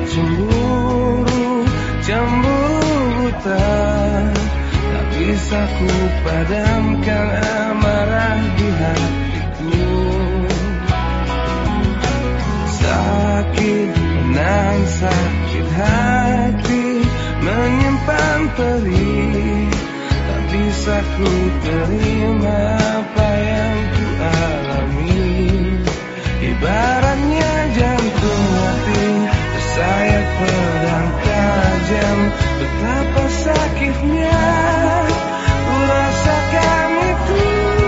cemburu, cemburu buta. Tak bisa ku padamkan amarah di hatiku. Sakit menahan sakit hati, menyimpan perih. Tak bisa ku terima apa yang ku alami. Ibaratnya jantung hati tersayat pedang tajam. Betapa sakitnya ku rasakan itu.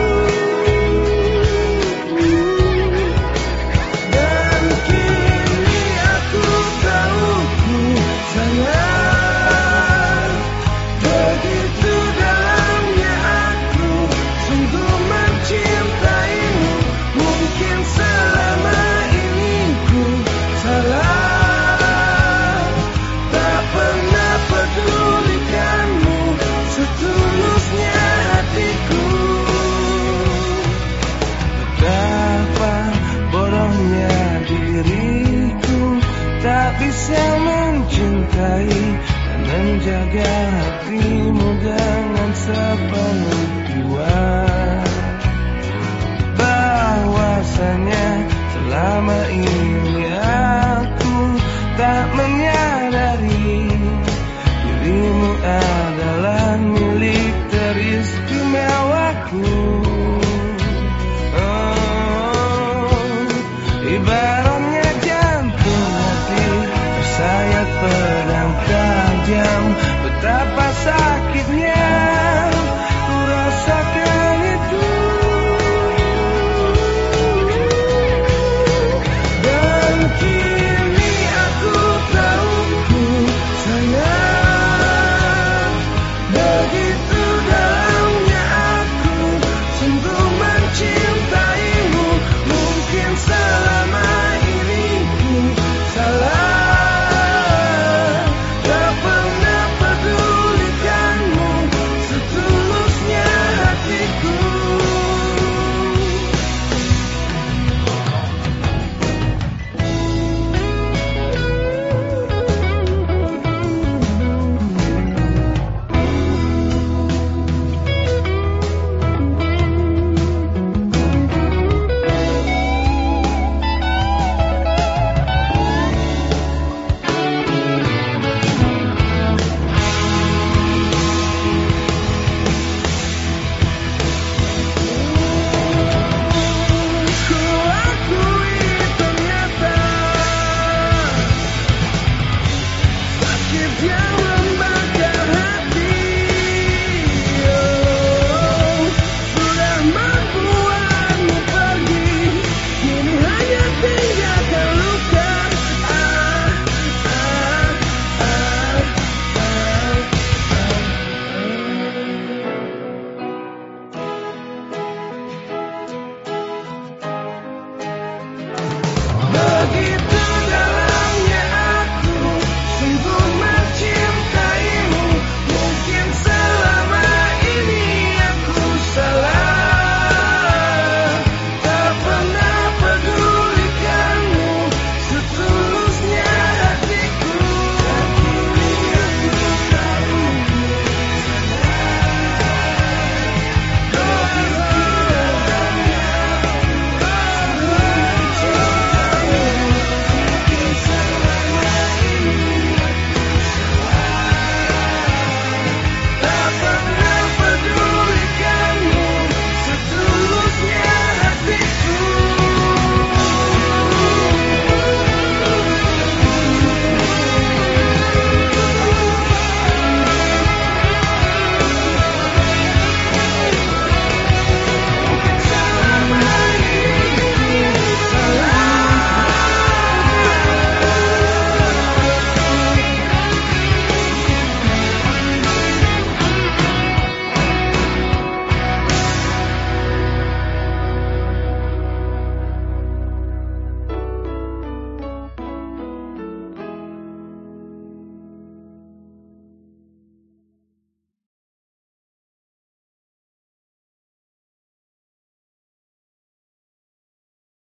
Dan kini aku tahu ku salah. Begitu dalamnya aku sungguh mencintaimu. Mungkin selama ini ku salah, tak pernah pedulikanmu setulusnya hatiku. Betapa bodohnya diriku, tak bisa mencintai dan menjaga hatimu dengan sepenuh